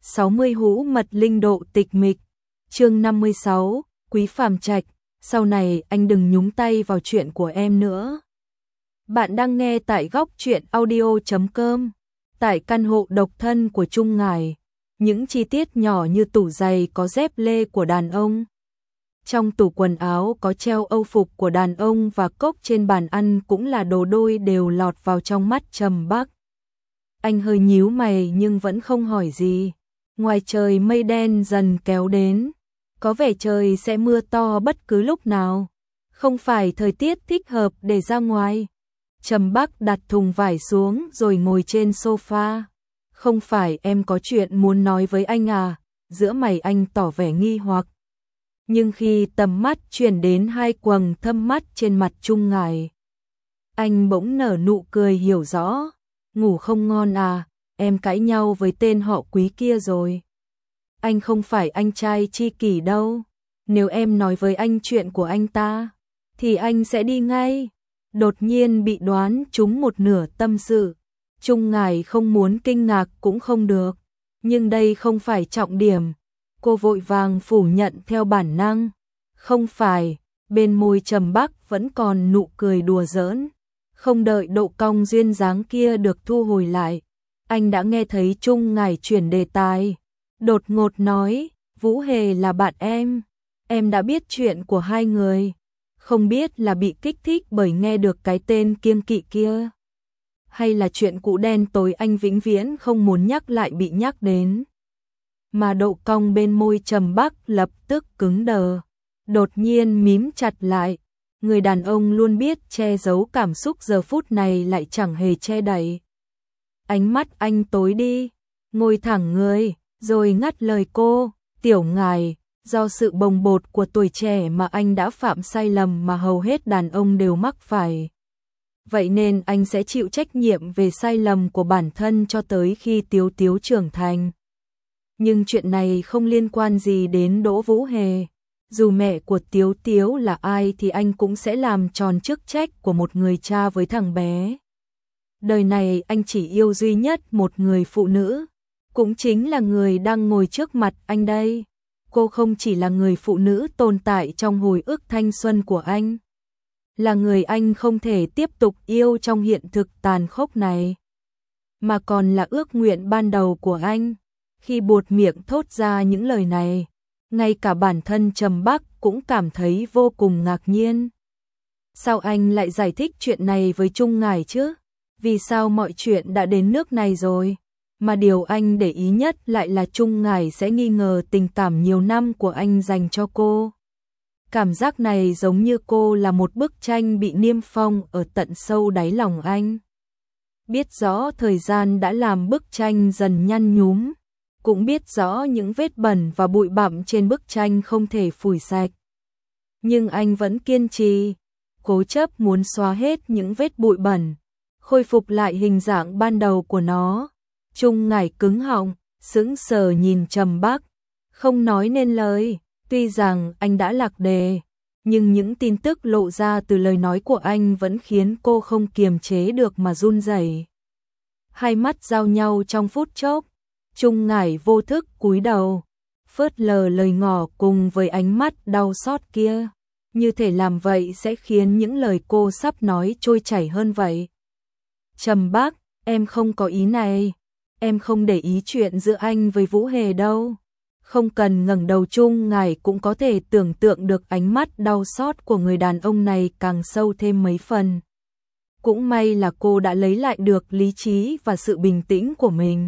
60 hũ mật linh độ tịch mịch. Chương 56, Quý Phàm Trạch, sau này anh đừng nhúng tay vào chuyện của em nữa. Bạn đang nghe tại góc truyện audio.com. Tại căn hộ độc thân của Trung Ngải, những chi tiết nhỏ như tủ giày có dép lê của đàn ông. Trong tủ quần áo có treo âu phục của đàn ông và cốc trên bàn ăn cũng là đồ đôi đều lọt vào trong mắt Trầm Bắc. Anh hơi nhíu mày nhưng vẫn không hỏi gì. Ngoài trời mây đen dần kéo đến, có vẻ trời sẽ mưa to bất cứ lúc nào. Không phải thời tiết thích hợp để ra ngoài. Trầm Bắc đặt thùng vải xuống rồi ngồi trên sofa. Không phải em có chuyện muốn nói với anh à? Giữa mày anh tỏ vẻ nghi hoặc. Nhưng khi tầm mắt chuyển đến hai quầng thâm mắt trên mặt Trung Ngải, anh bỗng nở nụ cười hiểu rõ. Ngủ không ngon à? Em cãi nhau với tên họ Quý kia rồi. Anh không phải anh trai tri kỷ đâu. Nếu em nói với anh chuyện của anh ta, thì anh sẽ đi ngay. Đột nhiên bị đoán trúng một nửa tâm sự. Trung Ngải không muốn kinh ngạc cũng không được. Nhưng đây không phải trọng điểm. Cô vội vàng phủ nhận theo bản năng. Không phải, bên môi Trầm Bắc vẫn còn nụ cười đùa giỡn. Không đợi độ cong duyên dáng kia được thu hồi lại, anh đã nghe thấy Trung Ngải chuyển đề tài. Đột ngột nói, Vũ Hề là bạn em đã biết chuyện của hai người. Không biết là bị kích thích bởi nghe được cái tên kiêng kỵ kia, hay là chuyện cũ đen tối anh vĩnh viễn không muốn nhắc lại bị nhắc đến. Mà độ cong bên môi Trầm Bắc lập tức cứng đờ, đột nhiên mím chặt lại. Người đàn ông luôn biết che giấu cảm xúc giờ phút này lại chẳng hề che đậy. Ánh mắt anh tối đi, ngồi thẳng người, rồi ngắt lời cô. Tiểu Ngải, do sự bồng bột của tuổi trẻ mà anh đã phạm sai lầm mà hầu hết đàn ông đều mắc phải. Vậy nên anh sẽ chịu trách nhiệm về sai lầm của bản thân cho tới khi Tiếu Tiếu trưởng thành. Nhưng chuyện này không liên quan gì đến Đỗ Vũ Hề. Dù mẹ của Tiếu Tiếu là ai thì anh cũng sẽ làm tròn chức trách của một người cha với thằng bé. Đời này anh chỉ yêu duy nhất một người phụ nữ, cũng chính là người đang ngồi trước mặt anh đây. Cô không chỉ là người phụ nữ tồn tại trong hồi ức thanh xuân của anh, là người anh không thể tiếp tục yêu trong hiện thực tàn khốc này, mà còn là ước nguyện ban đầu của anh. Khi buột miệng thốt ra những lời này, ngay cả bản thân Trầm Bắc cũng cảm thấy vô cùng ngạc nhiên. Sao anh lại giải thích chuyện này với Trung Ngải chứ? Vì sao mọi chuyện đã đến nước này rồi, mà điều anh để ý nhất lại là Trung Ngải sẽ nghi ngờ tình cảm nhiều năm của anh dành cho cô. Cảm giác này giống như cô là một bức tranh bị niêm phong ở tận sâu đáy lòng anh. Biết rõ thời gian đã làm bức tranh dần nhăn nhúm, cũng biết rõ những vết bẩn và bụi bặm trên bức tranh không thể phủi sạch. Nhưng anh vẫn kiên trì, cố chấp muốn xóa hết những vết bụi bẩn, khôi phục lại hình dạng ban đầu của nó. Trung Ngải cứng họng, sững sờ nhìn Trầm Bắc, không nói nên lời. Tuy rằng anh đã lạc đề, nhưng những tin tức lộ ra từ lời nói của anh vẫn khiến cô không kiềm chế được mà run rẩy. Hai mắt giao nhau trong phút chốc. Trung Ngải vô thức cúi đầu, phớt lờ lời ngỏ cùng với ánh mắt đau xót kia. Như thể làm vậy sẽ khiến những lời cô sắp nói trôi chảy hơn vậy. Trầm Bắc, em không có ý này. Em không để ý chuyện giữa anh với Vũ Hề đâu. Không cần ngẩng đầu. Trung Ngải cũng có thể tưởng tượng được ánh mắt đau xót của người đàn ông này càng sâu thêm mấy phần. Cũng may là cô đã lấy lại được lý trí và sự bình tĩnh của mình.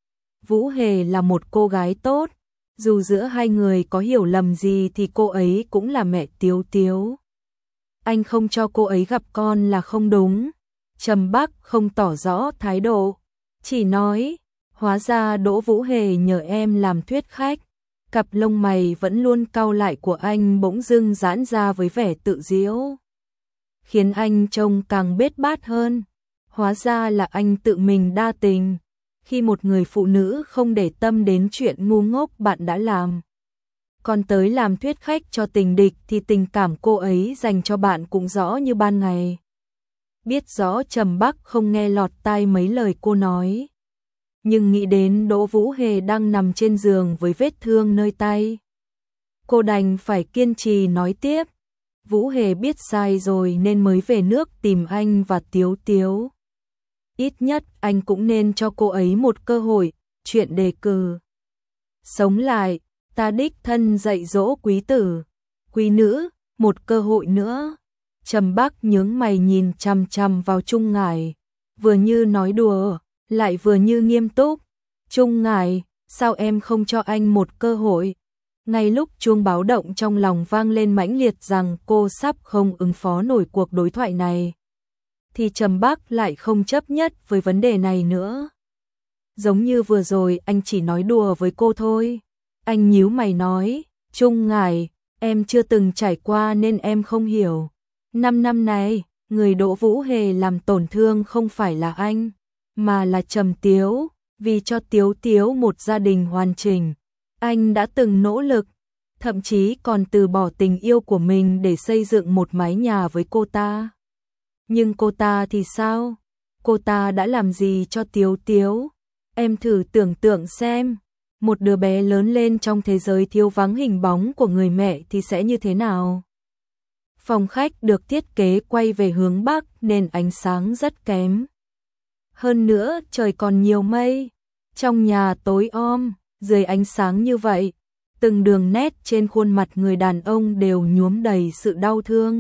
Vũ Hề là một cô gái tốt, dù giữa hai người có hiểu lầm gì thì cô ấy cũng là mẹ Tiếu Tiếu. Anh không cho cô ấy gặp con là không đúng. Trầm Bắc không tỏ rõ thái độ, chỉ nói, hóa ra Đỗ Vũ Hề nhờ em làm thuyết khách. Cặp lông mày vẫn luôn cau lại của anh bỗng dưng giãn ra với vẻ tự giễu, khiến anh trông càng bết bát hơn. Hóa ra là anh tự mình đa tình, khi một người phụ nữ không để tâm đến chuyện ngu ngốc bạn đã làm. Còn tới làm thuyết khách cho tình địch thì tình cảm cô ấy dành cho bạn cũng rõ như ban ngày. Biết rõ Trầm Bắc không nghe lọt tai mấy lời cô nói, nhưng nghĩ đến Đỗ Vũ Hề đang nằm trên giường với vết thương nơi tay. Cô đành phải kiên trì nói tiếp. Vũ Hề biết sai rồi nên mới về nước tìm anh và Tiếu Tiếu. Ít nhất anh cũng nên cho cô ấy một cơ hội, chuyện đề cử. Sống lại, ta đích thân dạy dỗ quý tử, quý nữ, một cơ hội nữa. Trầm Bắc nhướng mày nhìn chằm chằm vào Trung Ngải, vừa như nói đùa, lại vừa như nghiêm túc. Trung Ngải, sao em không cho anh một cơ hội? Ngay lúc chuông báo động trong lòng vang lên mãnh liệt rằng cô sắp không ứng phó nổi cuộc đối thoại này, thì Trầm Bắc lại không chấp nhất với vấn đề này nữa. Giống như vừa rồi anh chỉ nói đùa với cô thôi. Anh nhíu mày nói, Trung Ngải, em chưa từng trải qua nên em không hiểu. 5 năm này, người Đỗ Vũ Hề làm tổn thương không phải là anh, mà là Trầm Tiếu. Vì cho Tiếu Tiếu một gia đình hoàn chỉnh, anh đã từng nỗ lực, thậm chí còn từ bỏ tình yêu của mình để xây dựng một mái nhà với cô ta. Nhưng cô ta thì sao? Cô ta đã làm gì cho Tiếu Tiếu? Em thử tưởng tượng xem, một đứa bé lớn lên trong thế giới thiếu vắng hình bóng của người mẹ thì sẽ như thế nào? Phòng khách được thiết kế quay về hướng Bắc nên ánh sáng rất kém. Hơn nữa trời còn nhiều mây, trong nhà tối om, dưới ánh sáng như vậy, từng đường nét trên khuôn mặt người đàn ông đều nhuốm đầy sự đau thương.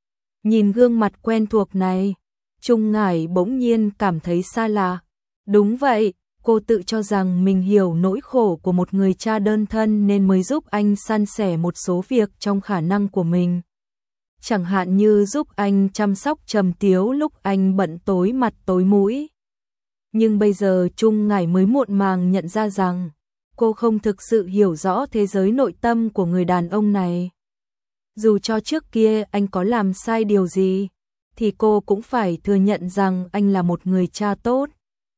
Nhìn gương mặt quen thuộc này, Trung Ngải bỗng nhiên cảm thấy xa lạ. Đúng vậy, cô tự cho rằng mình hiểu nỗi khổ của một người cha đơn thân nên mới giúp anh san sẻ một số việc trong khả năng của mình. Chẳng hạn như giúp anh chăm sóc Trầm Tiếu lúc anh bận tối mặt tối mũi. Nhưng bây giờ Trung Ngải mới muộn màng nhận ra rằng cô không thực sự hiểu rõ thế giới nội tâm của người đàn ông này. Dù cho trước kia anh có làm sai điều gì, thì cô cũng phải thừa nhận rằng anh là một người cha tốt.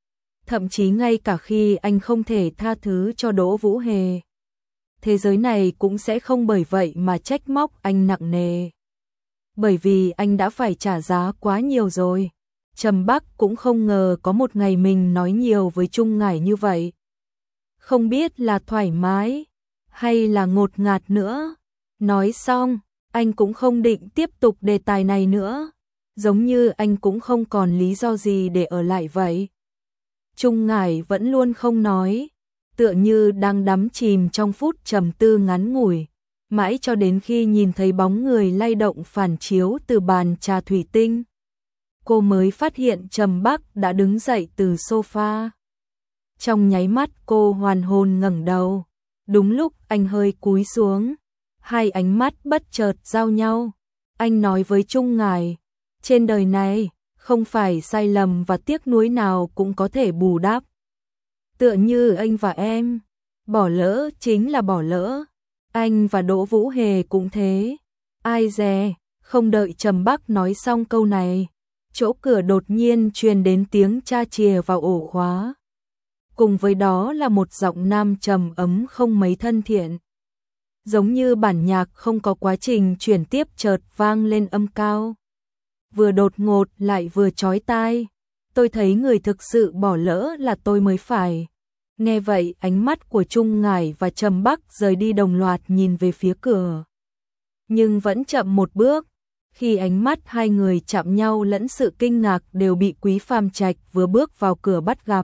Thậm chí ngay cả khi anh không thể tha thứ cho Đỗ Vũ Hề, thế giới này cũng sẽ không bởi vậy mà trách móc anh nặng nề. Bởi vì anh đã phải trả giá quá nhiều rồi. Trầm Bắc cũng không ngờ có một ngày mình nói nhiều với Trung Ngải như vậy. Không biết là thoải mái hay là ngột ngạt nữa. Nói xong, anh cũng không định tiếp tục đề tài này nữa. Giống như anh cũng không còn lý do gì để ở lại vậy. Trung Ngải vẫn luôn không nói, tựa như đang đắm chìm trong phút trầm tư ngắn ngủi. Mãi cho đến khi nhìn thấy bóng người lay động phản chiếu từ bàn trà thủy tinh, cô mới phát hiện Trầm Bắc đã đứng dậy từ sofa. Trong nháy mắt cô hoàn hồn ngẩng đầu, đúng lúc anh hơi cúi xuống, hai ánh mắt bất chợt giao nhau. Anh nói với Trung Ngải, trên đời này, không phải sai lầm và tiếc nuối nào cũng có thể bù đắp. Tựa như anh và em, bỏ lỡ chính là bỏ lỡ. Anh và Đỗ Vũ Hề cũng thế. Ai dè, không đợi Trầm Bắc nói xong câu này, chỗ cửa đột nhiên truyền đến tiếng cha chìa vào ổ khóa. Cùng với đó là một giọng nam trầm ấm không mấy thân thiện. Giống như bản nhạc không có quá trình chuyển tiếp chợt vang lên âm cao. Vừa đột ngột lại vừa chói tai. Tôi thấy người thực sự bỏ lỡ là tôi mới phải. Nghe vậy ánh mắt của Trung Ngải và Trầm Bắc rời đi đồng loạt nhìn về phía cửa. Nhưng vẫn chậm một bước. Khi ánh mắt hai người chạm nhau lẫn sự kinh ngạc đều bị Quý Phàm Trạch vừa bước vào cửa bắt gặp.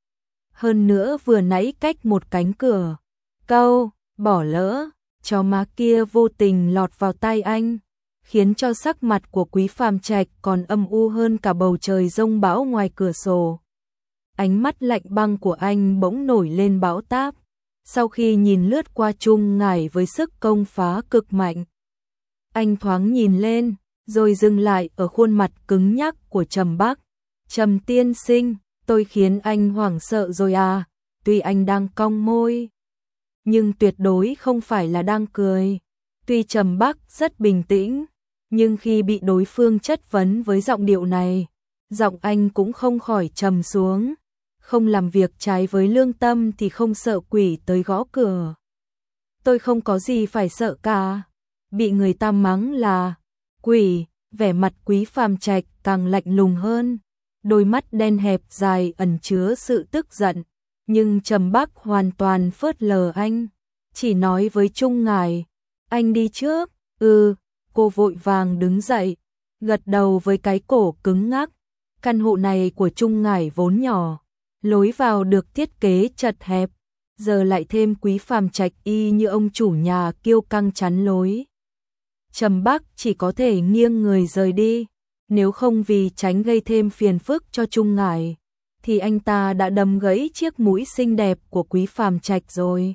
Hơn nữa vừa nãy cách một cánh cửa. Câu, bỏ lỡ, chó má kia vô tình lọt vào tai anh, khiến cho sắc mặt của Quý Phàm Trạch còn âm u hơn cả bầu trời giông bão ngoài cửa sổ. Ánh mắt lạnh băng của anh bỗng nổi lên bão táp, sau khi nhìn lướt qua Trung Ngải với sức công phá cực mạnh. Anh thoáng nhìn lên, rồi dừng lại ở khuôn mặt cứng nhắc của Trầm Bắc. Trầm tiên sinh, tôi khiến anh hoảng sợ rồi à? Tuy anh đang cong môi, nhưng tuyệt đối không phải là đang cười. Tuy Trầm Bắc rất bình tĩnh, nhưng khi bị đối phương chất vấn với giọng điệu này, giọng anh cũng không khỏi trầm xuống. Không làm việc trái với lương tâm thì không sợ quỷ tới gõ cửa. Tôi không có gì phải sợ cả. Bị người ta mắng là quỷ, vẻ mặt Quý Phàm Trạch càng lạnh lùng hơn. Đôi mắt đen hẹp dài ẩn chứa sự tức giận. Nhưng Trầm Bắc hoàn toàn phớt lờ anh, chỉ nói với Trung Ngải, anh đi trước. Cô vội vàng đứng dậy, gật đầu với cái cổ cứng ngắc. Căn hộ này của Trung Ngải vốn nhỏ, lối vào được thiết kế chật hẹp, giờ lại thêm Quý Phàm Trạch y như ông chủ nhà kiêu căng chắn lối. Trầm Bắc chỉ có thể nghiêng người rời đi, nếu không vì tránh gây thêm phiền phức cho Trung Ngải, thì anh ta đã đâm gãy chiếc mũi xinh đẹp của Quý Phàm Trạch rồi.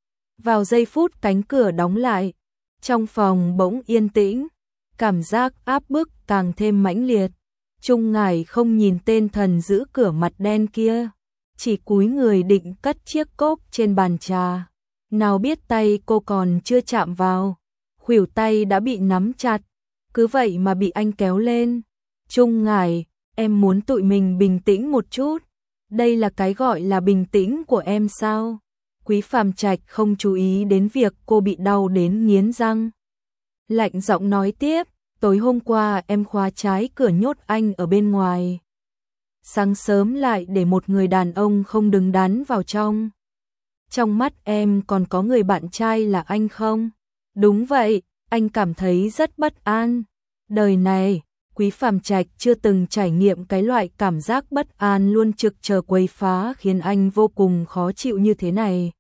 Vào giây phút cánh cửa đóng lại, trong phòng bỗng yên tĩnh, cảm giác áp bức càng thêm mãnh liệt. Trung Ngải không nhìn tên thần giữ cửa mặt đen kia, chỉ cúi người định cất chiếc cốc trên bàn trà. Nào biết tay cô còn chưa chạm vào, khuỷu tay đã bị nắm chặt, cứ vậy mà bị anh kéo lên. Trung Ngải, em muốn tụi mình bình tĩnh một chút. Đây là cái gọi là bình tĩnh của em sao? Quý Phàm Trạch không chú ý đến việc cô bị đau đến nghiến răng. Lạnh giọng nói tiếp, tối hôm qua em khóa trái cửa nhốt anh ở bên ngoài. Sáng sớm lại để một người đàn ông không đứng đắn vào trong. Trong mắt em còn có người bạn trai là anh không? Đúng vậy, anh cảm thấy rất bất an. Đời này, Quý Phàm Trạch chưa từng trải nghiệm cái loại cảm giác bất an luôn trực chờ quấy phá khiến anh vô cùng khó chịu như thế này.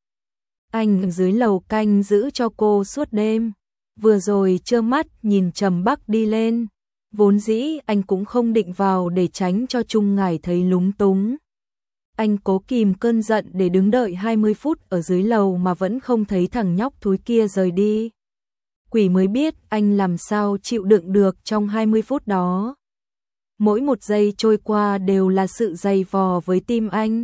Anh ở dưới lầu canh giữ cho cô suốt đêm, vừa rồi trơ mắt nhìn Trầm Bắc đi lên. Vốn dĩ anh cũng không định vào để tránh cho Trung Ngải thấy lúng túng. Anh cố kìm cơn giận để đứng đợi 20 phút ở dưới lầu mà vẫn không thấy thằng nhóc thúi kia rời đi. Quỷ mới biết anh làm sao chịu đựng được trong 20 phút đó. Mỗi một giây trôi qua đều là sự dày vò với tim anh.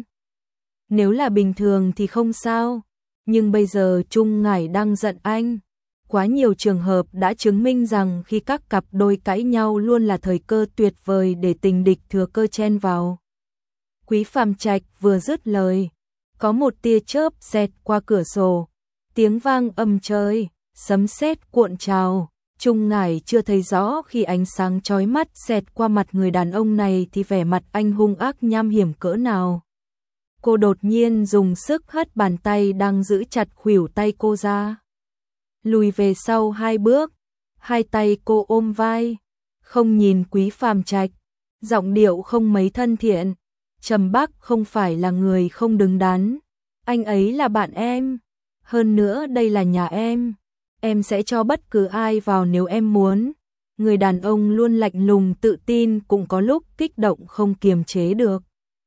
Nếu là bình thường thì không sao, nhưng bây giờ Trung Ngải đang giận anh. Quá nhiều trường hợp đã chứng minh rằng khi các cặp đôi cãi nhau luôn là thời cơ tuyệt vời để tình địch thừa cơ chen vào. Quý Phàm Trạch vừa dứt lời, có một tia chớp xẹt qua cửa sổ, tiếng vang âm trời, sấm sét cuộn trào. Trung Ngải chưa thấy rõ khi ánh sáng chói mắt xẹt qua mặt người đàn ông này thì vẻ mặt anh hung ác nham hiểm cỡ nào. Cô đột nhiên dùng sức hất bàn tay đang giữ chặt khuỷu tay cô ra, lùi về sau 2 bước, hai tay cô ôm vai, không nhìn Quý Phàm Trạch, giọng điệu không mấy thân thiện. Trầm Bắc không phải là người không đứng đắn, anh ấy là bạn em, hơn nữa đây là nhà em sẽ cho bất cứ ai vào nếu em muốn. Người đàn ông luôn lạnh lùng tự tin cũng có lúc kích động không kiềm chế được.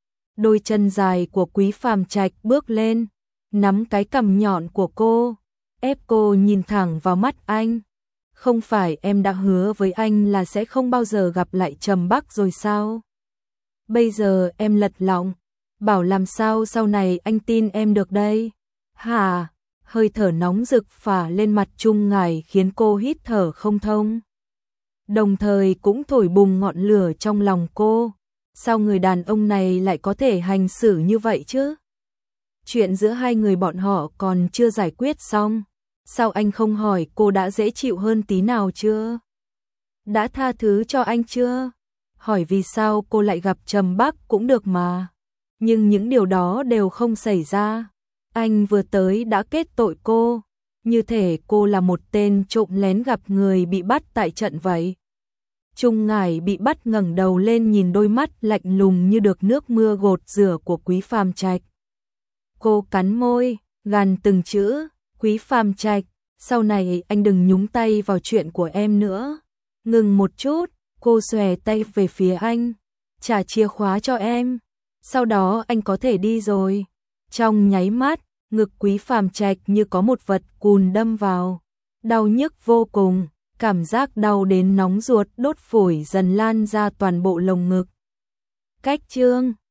Đôi chân dài của Quý Phàm Trạch bước lên, nắm cái cằm nhọn của cô, ép cô nhìn thẳng vào mắt anh. Không phải em đã hứa với anh là sẽ không bao giờ gặp lại Trầm Bắc rồi sao? Bây giờ em lật lọng, bảo làm sao sau này anh tin em được đây? Hả? Hơi thở nóng rực phả lên mặt Trung Ngải khiến cô hít thở không thông. Đồng thời cũng thổi bùng ngọn lửa trong lòng cô. Sao người đàn ông này lại có thể hành xử như vậy chứ? Chuyện giữa hai người bọn họ còn chưa giải quyết xong. Sao anh không hỏi cô đã dễ chịu hơn tí nào chưa? Đã tha thứ cho anh chưa? Hỏi vì sao cô lại gặp Trầm Bắc cũng được mà. Nhưng những điều đó đều không xảy ra. Anh vừa tới đã kết tội cô, như thể cô là một tên trộm lén gặp người bị bắt tại trận vậy. Trung Ngải bị bắt ngẩng đầu lên nhìn đôi mắt lạnh lùng như được nước mưa gột rửa của Quý Phàm Trạch. Cô cắn môi, gằn từng chữ, Quý Phàm Trạch, sau này anh đừng nhúng tay vào chuyện của em nữa. Ngừng một chút, cô xòe tay về phía anh, trả chìa khóa cho em, sau đó anh có thể đi rồi. Trong nháy mắt, ngực Quý Phàm Trạch như có một vật cùn đâm vào, đau nhức vô cùng, cảm giác đau đến nóng ruột đốt phổi dần lan ra toàn bộ lồng ngực. Cách chương